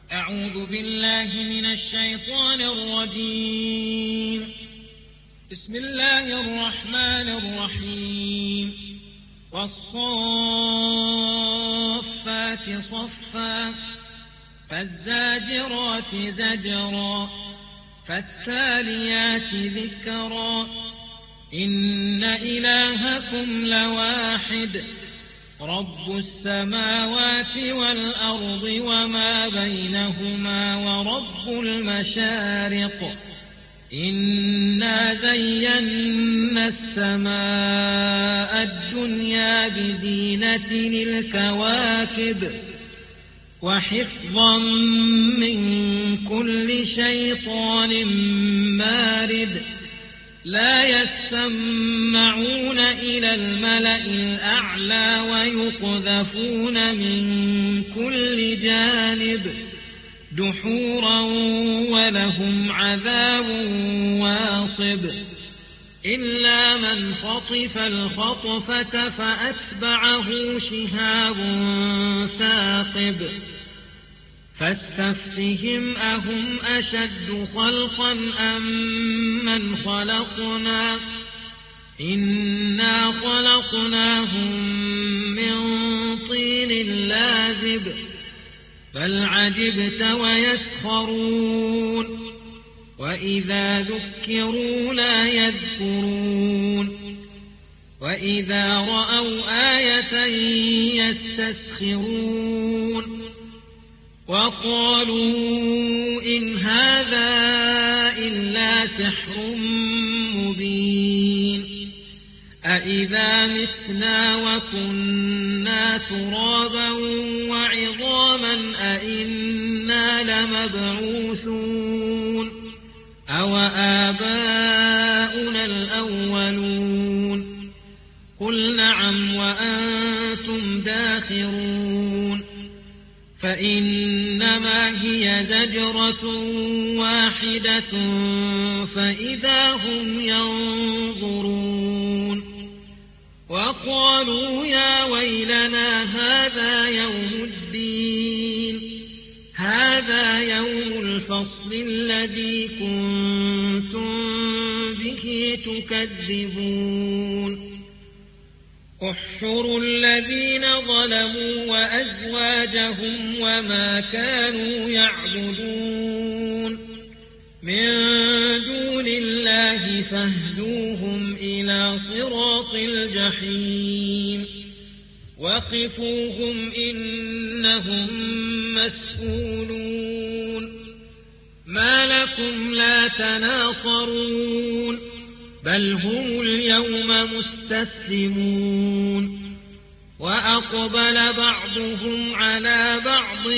أعوذ بالله من الشيطان الرجيم. بسم الله الرحمن الرحيم. والصافات صفا فالزاجرات زجرا فالتاليات ذكرا إن إلهكم لواحد رب السماوات والأرض وما بينهما ورب المشارق إنا زينا السماء الدنيا بزينة الكواكب وحفظا من كل شيطان مارد لا يسمعون إلى الملأ الأعلى ويقذفون من كل جانب دحورا ولهم عذاب واصب إلا من خطف الخطفة فأتبعه شهاب ثاقب فاستفتهم أهم أشد خلقا أم من خلقنا إنا خلقناهم من طين لازب بل عجبت ويسخرون وإذا ذكروا لا يذكرون وإذا رأوا آية يستسخرون وقالوا إن هذا إلا سحر مبين أإذا متنا وكنا ترابا وعظاما أإنا لمبعوثون أو آباؤنا الأولون قل نعم وأنتم داخرون فإنما هي زجرة واحدة فإذا هم ينظرون وقالوا يا ويلنا هذا يوم الدين هذا يوم الفصل الذي كنتم به تكذبون احشروا الذين ظلموا وأزواجهم وما كانوا يعبدون من دون الله فاهدوهم إلى صراط الجحيم وقفوهم إنهم مسؤولون ما لكم لا تناصرون بل هم اليوم مستسلمون وأقبل بعضهم على بعض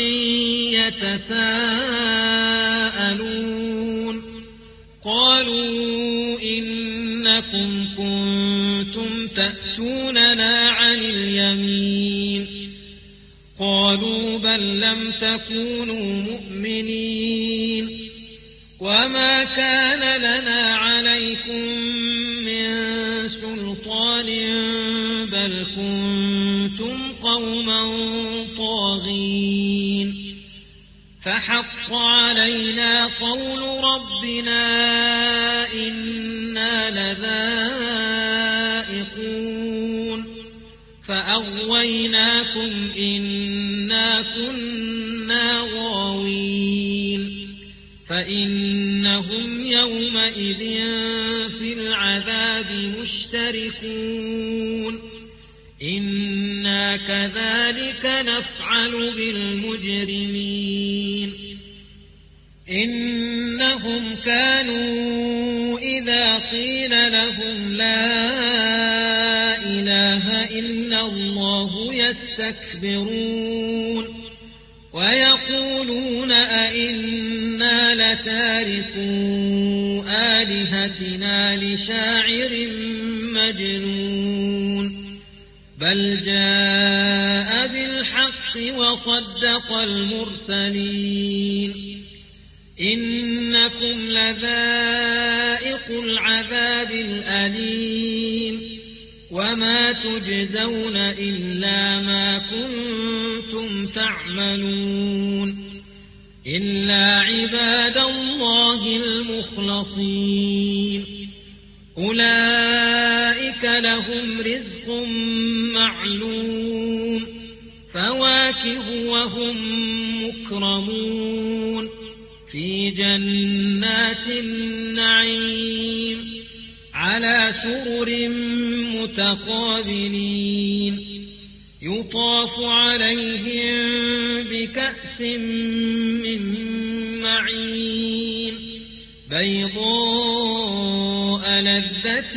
يتساءلون قالوا إنكم كنتم تأتوننا عن اليمين قالوا بل لم تكونوا مؤمنين وما كان لنا عليكم من سلطان بل كنتم قوما طاغين فحق علينا قول ربنا إنا لذائقون فأغويناكم إنا كنا غاوين فإنهم يومئذ في العذاب مشتركون إنا كذلك نفعل بالمجرمين إنهم كانوا إذا قيل لهم لا إله إلا الله يستكبرون ويقولون أئنا لتاركو آلهتنا لشاعر مجنون بل جاء بالحق وصدق المرسلين إنكم لذائق العذاب الأليم وما تجزون إلا ما كنتم تعملون إلا عباد الله المخلصين أولئك لهم رزق معلوم فواكه وهم مكرمون في جنات النعيم على سرر متقابلين يطاف عليهم بكأس من معين بيضاء لذة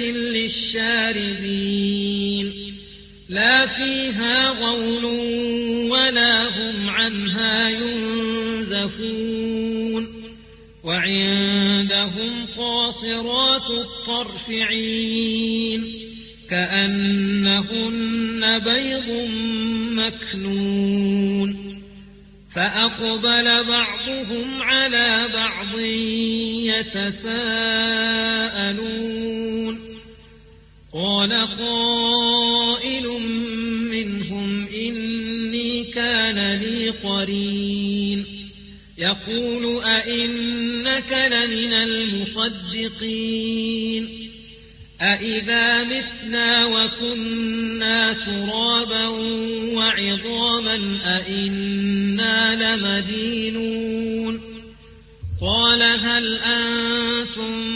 للشاربين لا فيها غول ولا هم عنها ينزفون وعندهم قاصرات الطرف عين كأنهن بيض مكنون فأقبل بعضهم على بعض يتساءلون قال قائل منهم إني كان لي قرين يقول أئنك لمن المصدقين أإذا متنا وكنا ترابا وعظاما أئنا لمدينون قال هل أنتم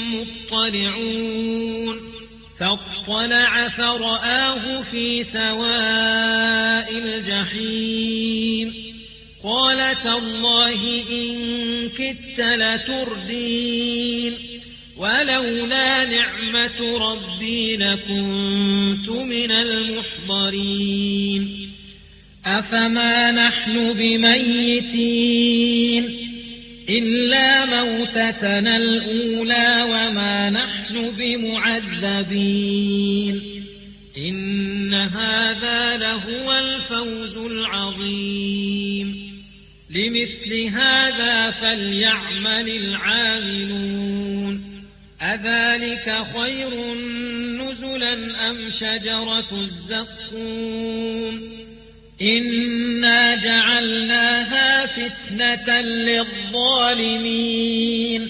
مطلعون فاطلع فرآه في سواء الجحيم قال تالله إن كدت لتردين ولولا نعمة ربي لكنت من المحضرين أفما نحن بميتين إلا موتتنا الأولى وما نحن بمعذبين إن هذا لهو الفوز العظيم لمثل هذا فليعمل العاملون أذلك خير نزلا أم شجرة الزقوم إنا جعلناها فتنة للظالمين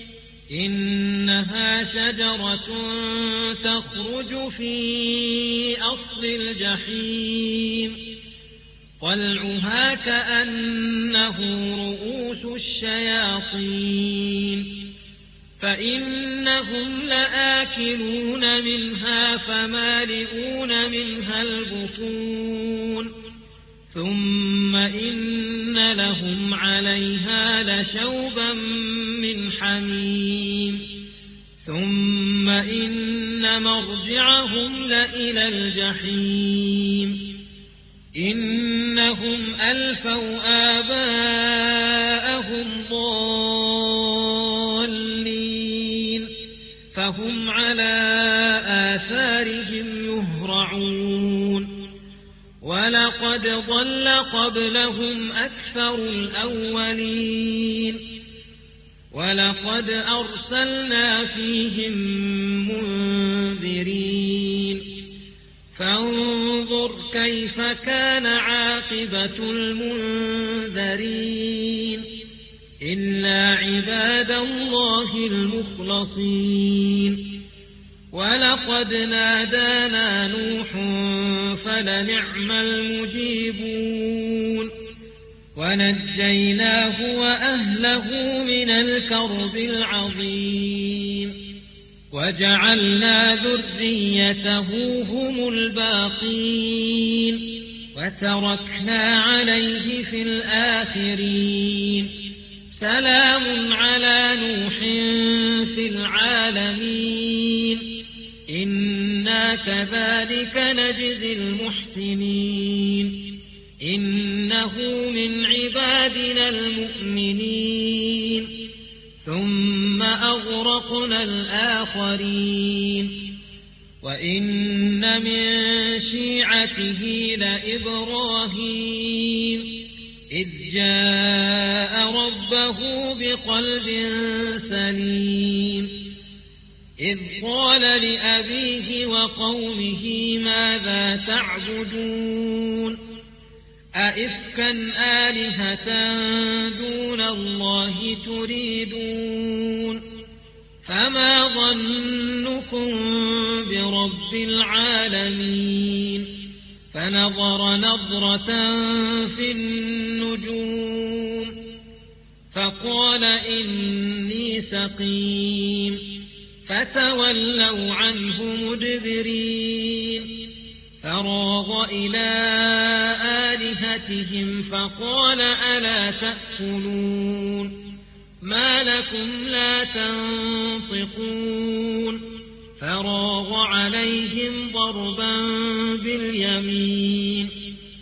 إنها شجرة تخرج في أصل الجحيم طلعها كأنه رؤوس الشياطين فإنهم لآكلون منها فمالئون منها البطون ثم إن لهم عليها لشوبا من حميم ثم إن مرجعهم لإلى الجحيم إنهم ألفوا آباءهم ضالين فهم على آثارهم يهرعون ولقد ضل قبلهم أكثر الأولين ولقد أرسلنا فيهم منذرين فانظر كيف كان عاقبة المنذرين إلا عباد الله المخلصين ولقد نادانا نوح فلنعم المجيبون ونجيناه وأهله من الكرب العظيم وجعلنا ذريته هم الباقين وتركنا عليه في الآخرين سلام على نوح في العالمين إنا كذلك نجزي المحسنين إنه من عبادنا المؤمنين ثم أغرقنا الآخرين وإن من شيعته لإبراهيم إذ جاء ربه بقلب سليم إذ قال لأبيه وقومه ماذا تعبدون أئفكا آلهة دون الله تريدون فما ظنكم برب العالمين فنظر نظرة في النجوم فقال إني سقيم فتولوا عنه مدبرين فراغ إلى آلهتهم فقال ألا تأكلون ما لكم لا تنطقون فراغ عليهم ضربا باليمين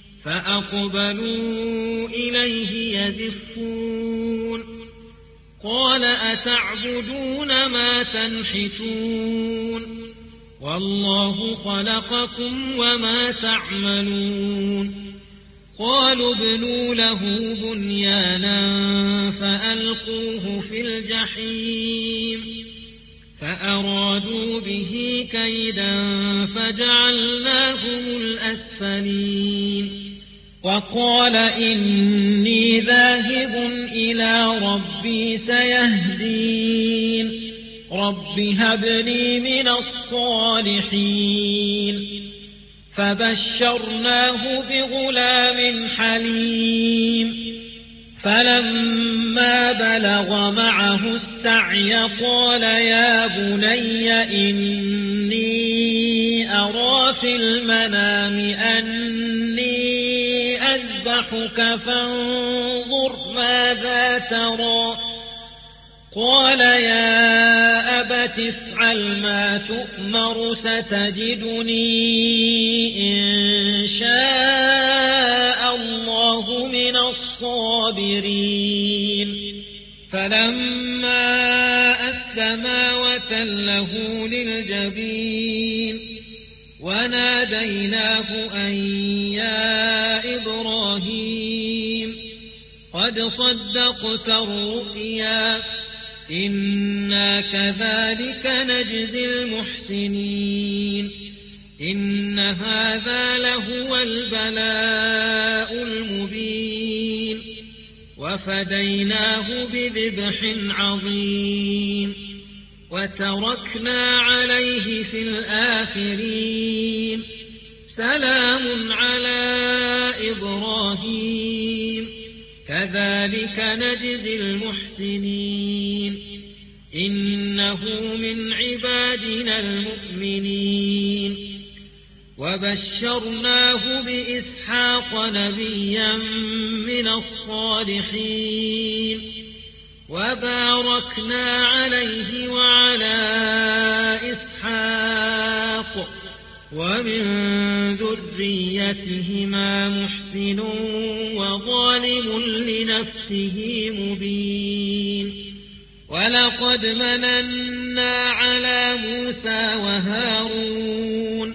فأقبلوا إليه يزفون قال أتعبدون ما تنحتون والله خلقكم وما تعملون قالوا ابنوا له بنيانا فألقوه في الجحيم فأرادوا به كيدا فجعلناهم الأسفلين وقال إني ذاهب إلى ربي سيهدين رب هب لي من الصالحين فبشرناه بغلام حليم فلما بلغ معه السعي قال يا بني إني أرى في المنام أني أذبحك فانظر ماذا ترى قال يا أبت افعل ما تؤمر ستجدني إن شاء الله من الصابرين فلما أسلما وتله للجبين وناديناه أن يا إبراهيم قد صدقت الرؤيا إنا كذلك نجزي المحسنين إن هذا لهو البلاء المبين وفديناه بذبح عظيم وتركنا عليه في الآخرين سلام على إبراهيم كذلك نجزي المحسنين إنه من عبادنا المؤمنين وبشرناه بإسحاق نبيا من الصالحين وباركنا عليه وعلى إسحاق ومن ذريتهما محسن وظالم لنفسه مبين ولقد مننا على موسى وهارون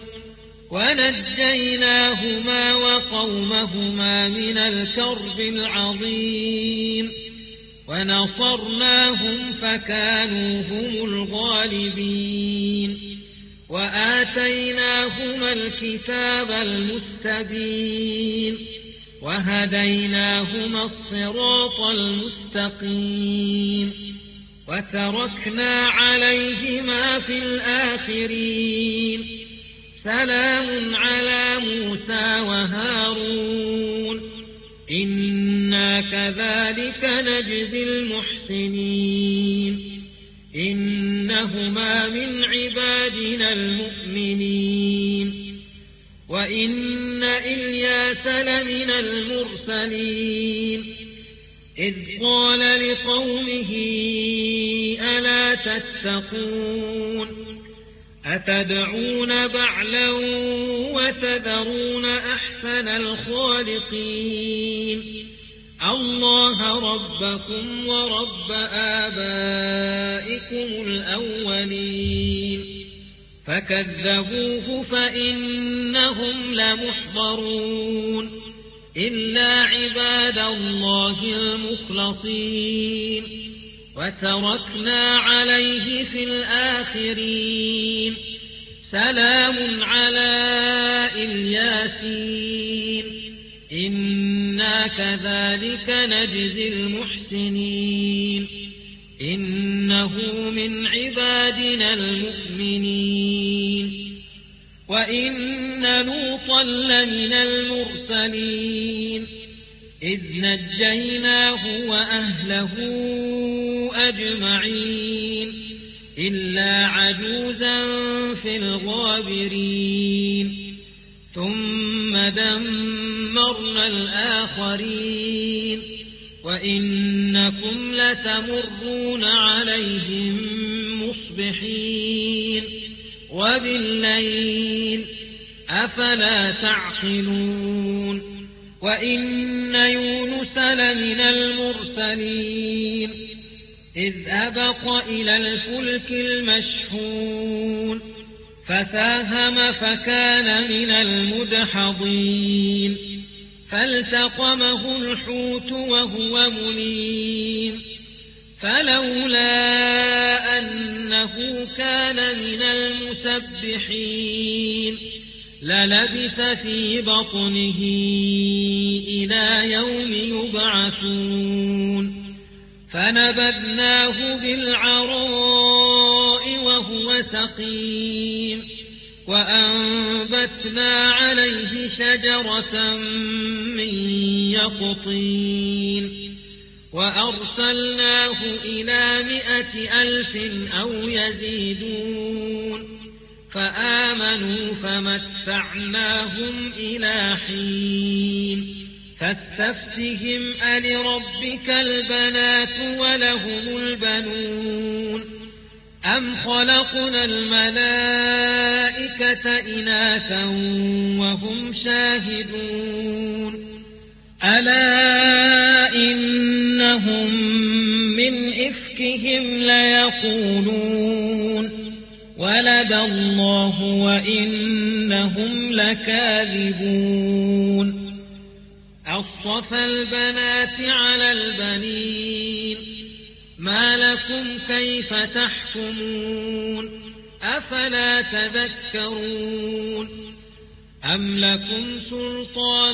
ونجيناهما وقومهما من الكرب العظيم ونصرناهم فكانوا هم الغالبين وآتيناهما الكتاب المستبين وهديناهما الصراط المستقيم وتركنا عليهما في الآخرين سلام على موسى وهارون إنا كذلك نجزي المحسنين إنهما من عبادنا المؤمنين وإن إلياس لمن المرسلين إذ قال لقومه ألا تتقون أتدعون بعلا وتذرون أحسن الخالقين الله ربكم ورب آبائكم الأولين فكذبوه فإنهم لمحضرون إلا عباد الله المخلصين وتركنا عليه في الآخرين سلام على الياسين إنا كذلك نجزي المحسنين إنه من عبادنا المؤمنين وإن لوطا لمن المرسلين إذ نجيناه وأهله أجمعين إلا عجوزا في الغابرين ثم دمرنا الآخرين وإنكم لتمرون عليهم مصبحين وبالليل أفلا تعقلون وإن يونس لمن المرسلين إذ أبق إلى الفلك المشحون فساهم فكان من المدحضين فالتقمه الحوت وهو مليم فلولا أنه كان من المسبحين للبث في بطنه إلى يوم يبعثون فنبذناه بالعراء وهو سقيم وأنبتنا عليه شجرة من يقطين وأرسلناه إلى 100,000 أو يزيدون فآمنوا فمتعناهم إلى حين فاستفتهم ألربك البنات ولهم البنون أم خلقنا الملائكة إناثا وهم شاهدون ألا إنهم من إفكهم ليقولون ولد الله وإنهم لكاذبون أصطفى البنات على البنين ما لكم كيف تحكمون أفلا تذكرون أم لكم سلطان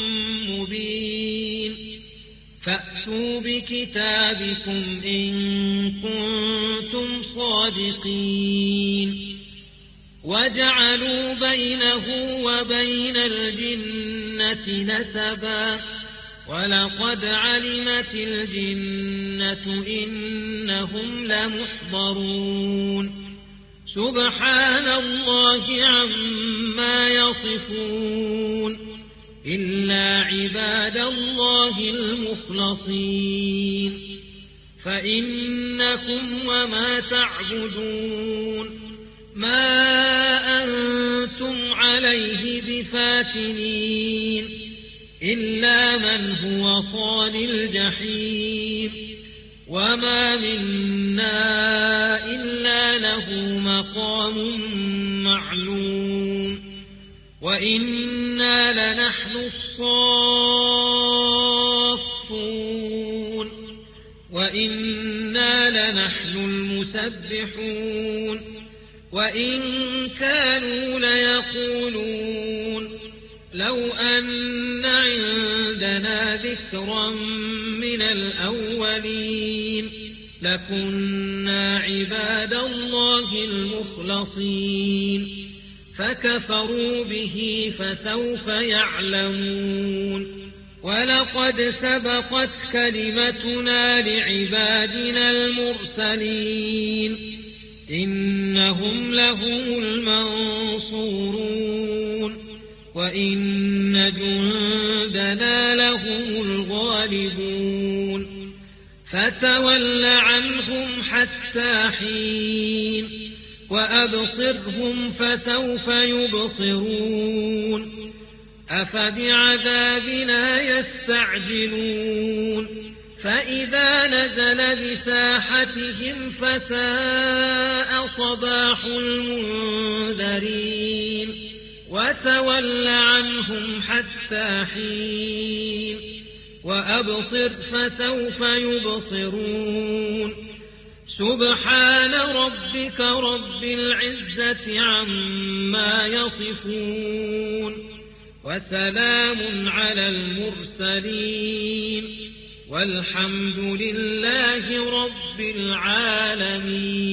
مبين فأتوا بكتابكم إن كنتم صادقين وجعلوا بينه وبين الجنة نسبا ولقد علمت الجنة إنهم لمحضرون سبحان الله عما يصفون إلا عباد الله المخلصين فإنكم وما تعبدون ما أنتم عليه بفاتنين إلا من هو صال الجحيم وما منا إلا له مقام معلوم وإنا لنحن الصافون وإنا لنحن المسبحون وإن كانوا ليقولون لو أن عندنا ذكرا من الأولين لكنا عباد الله المخلصين فكفروا به فسوف يعلمون ولقد سبقت كلمتنا لعبادنا المرسلين إنهم لهم المنصورون وإن جندنا لهم الغالبون فتول عنهم حتى حين وأبصرهم فسوف يبصرون أفبعذابنا يستعجلون فإذا نزل بساحتهم فساء صباح المنذرين وتول عنهم حتى حين وأبصر فسوف يبصرون سبحان ربك رب العزة عما يصفون وسلام على المرسلين والحمد لله رب العالمين.